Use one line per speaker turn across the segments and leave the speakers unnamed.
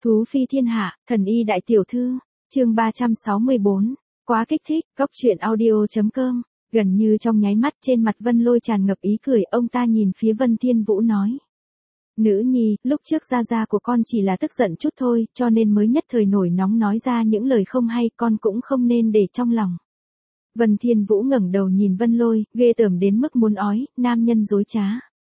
Thú phi thiên hạ, thần y đại tiểu thư, chương 364, quá kích thích, góc truyện audio.com, gần như trong nháy mắt trên mặt Vân Lôi tràn ngập ý cười, ông ta nhìn phía Vân Thiên Vũ nói. Nữ nhi, lúc trước gia gia của con chỉ là tức giận chút thôi, cho nên mới nhất thời nổi nóng nói ra những lời không hay, con cũng không nên để trong lòng. Vân Thiên Vũ ngẩng đầu nhìn Vân Lôi, ghê tởm đến mức muốn ói, nam nhân dối trá.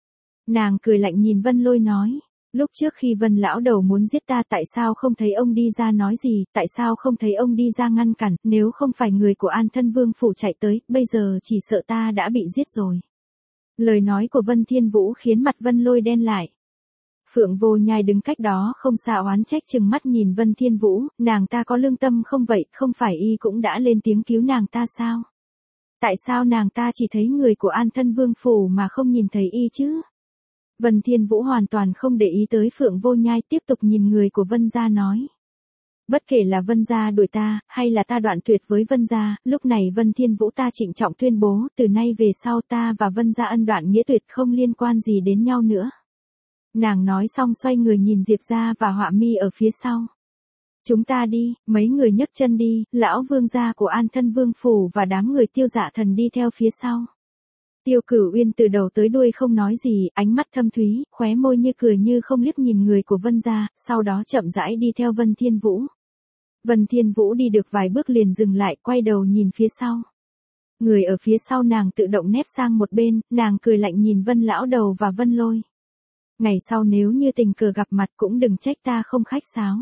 Nàng cười lạnh nhìn Vân Lôi nói. Lúc trước khi Vân lão đầu muốn giết ta tại sao không thấy ông đi ra nói gì, tại sao không thấy ông đi ra ngăn cản, nếu không phải người của An Thân Vương phủ chạy tới, bây giờ chỉ sợ ta đã bị giết rồi. Lời nói của Vân Thiên Vũ khiến mặt Vân Lôi đen lại. Phượng Vô Nhai đứng cách đó không xa oán trách chừng mắt nhìn Vân Thiên Vũ, nàng ta có lương tâm không vậy, không phải y cũng đã lên tiếng cứu nàng ta sao? Tại sao nàng ta chỉ thấy người của An Thân Vương phủ mà không nhìn thấy y chứ? Vân Thiên Vũ hoàn toàn không để ý tới Phượng Vô Nhai, tiếp tục nhìn người của Vân gia nói. Bất kể là Vân gia đuổi ta, hay là ta đoạn tuyệt với Vân gia, lúc này Vân Thiên Vũ ta trịnh trọng tuyên bố, từ nay về sau ta và Vân gia ân đoạn nghĩa tuyệt, không liên quan gì đến nhau nữa. Nàng nói xong xoay người nhìn Diệp gia và Họa Mi ở phía sau. Chúng ta đi, mấy người nhấc chân đi, lão vương gia của An Thân Vương phủ và đám người Tiêu Dạ Thần đi theo phía sau. Tiêu Cửu Uyên từ đầu tới đuôi không nói gì, ánh mắt thâm thúy, khóe môi như cười như không liếc nhìn người của Vân gia, sau đó chậm rãi đi theo Vân Thiên Vũ. Vân Thiên Vũ đi được vài bước liền dừng lại, quay đầu nhìn phía sau. Người ở phía sau nàng tự động nép sang một bên, nàng cười lạnh nhìn Vân lão đầu và Vân Lôi. Ngày sau nếu như tình cờ gặp mặt cũng đừng trách ta không khách sáo.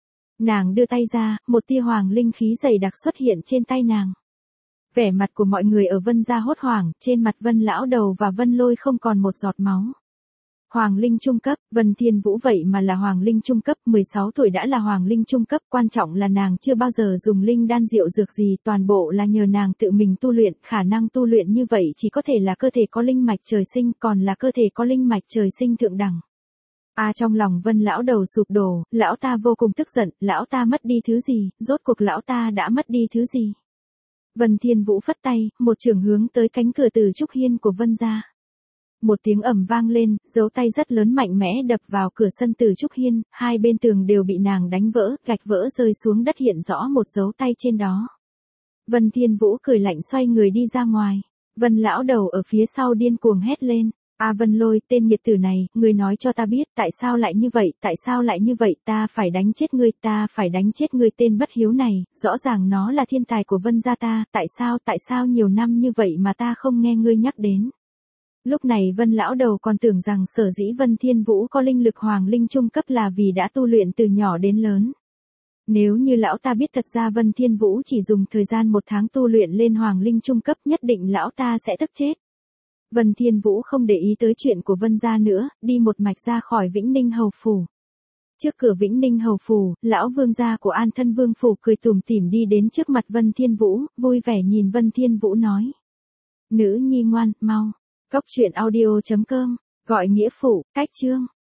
Nàng đưa tay ra, một tia hoàng linh khí dày đặc xuất hiện trên tay nàng. Vẻ mặt của mọi người ở Vân gia hốt hoảng, trên mặt Vân lão đầu và Vân Lôi không còn một giọt máu. Hoàng linh trung cấp, Vân Thiên Vũ vậy mà là hoàng linh trung cấp, 16 tuổi đã là hoàng linh trung cấp, quan trọng là nàng chưa bao giờ dùng linh đan rượu dược gì, toàn bộ là nhờ nàng tự mình tu luyện, khả năng tu luyện như vậy chỉ có thể là cơ thể có linh mạch trời sinh, còn là cơ thể có linh mạch trời sinh thượng đẳng. Trong lòng Vân lão đầu sụp đổ, lão ta vô cùng tức giận, lão ta mất đi thứ gì, rốt cuộc lão ta đã mất đi thứ gì. Vân Thiên Vũ phất tay, một chưởng hướng tới cánh cửa Từ Trúc Hiên của Vân gia. Một tiếng ầm vang lên, dấu tay rất lớn mạnh mẽ đập vào cửa sân Từ Trúc Hiên, hai bên tường đều bị nàng đánh vỡ, gạch vỡ rơi xuống đất hiện rõ một dấu tay trên đó. Vân Thiên Vũ cười lạnh xoay người đi ra ngoài. Vân lão đầu ở phía sau điên cuồng hét lên. Vân Lôi, tên nghiệt tử này, ngươi nói cho ta biết, tại sao lại như vậy, tại sao lại như vậy, ta phải đánh chết ngươi, ta phải đánh chết ngươi tên bất hiếu này, rõ ràng nó là thiên tài của Vân gia ta, tại sao nhiều năm như vậy mà ta không nghe ngươi nhắc đến. Lúc này Vân lão đầu còn tưởng rằng sở dĩ Vân Thiên Vũ có linh lực hoàng linh trung cấp là vì đã tu luyện từ nhỏ đến lớn. Nếu như lão ta biết thật ra Vân Thiên Vũ chỉ dùng thời gian 1 tháng tu luyện lên hoàng linh trung cấp, nhất định lão ta sẽ tức chết. Vân Thiên Vũ không để ý tới chuyện của Vân gia nữa, đi một mạch ra khỏi Vĩnh Ninh Hầu phủ. Trước cửa Vĩnh Ninh Hầu phủ, lão vương gia của An Thân Vương phủ cười tủm tỉm đi đến trước mặt Vân Thiên Vũ, vui vẻ nhìn Vân Thiên Vũ nói: "Nữ nhi ngoan, mau." Góc truyện audio.com, gọi nghĩa phụ, cách chương